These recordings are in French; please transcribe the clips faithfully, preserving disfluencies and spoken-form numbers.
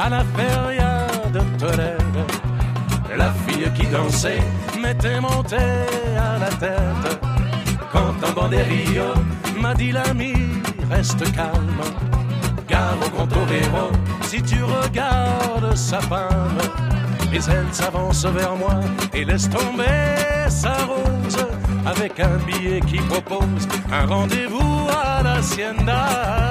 à la feria de Tolède. La fille qui dansait m'était montée à la tête. Quand un banderillo m'a dit l'ami, reste calme, car au contorero, si tu regardes sa femme, mais elle s'avance vers moi et laisse tomber sa rose avec un billet qui propose un rendez-vous à l'hacienda.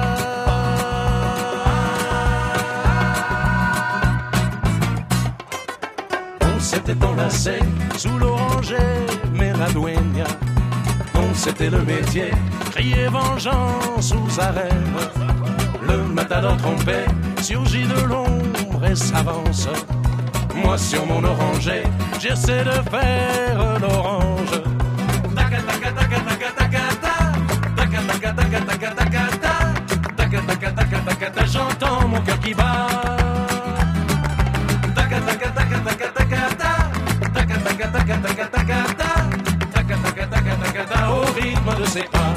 On s'était enlacé sous l'oranger, mais la dueña, non c'était le métier, crier vengeance aux arènes. Le matador trompé surgit de l'ombre et s'avance. Moi sur mon oranger, j'essaie de faire l'orange. J'entends mon cœur qui bat. Au rythme de ses pas.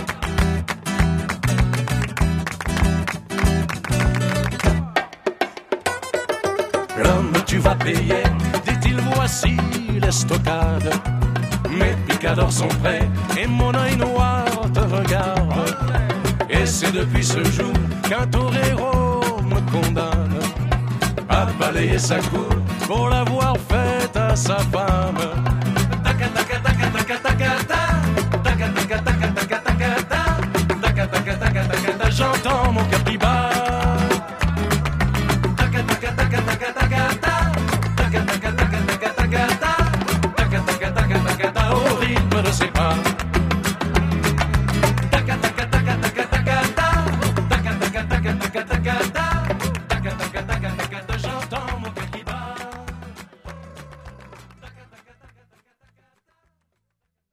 L'homme, tu vas payer, dit-il, voici l'estocade. Mes picadors sont prêts et mon œil noir te regarde. Et c'est depuis ce jour qu'un torero me condamne à balayer sa cour pour l'avoir faite à sa femme. J'entends mon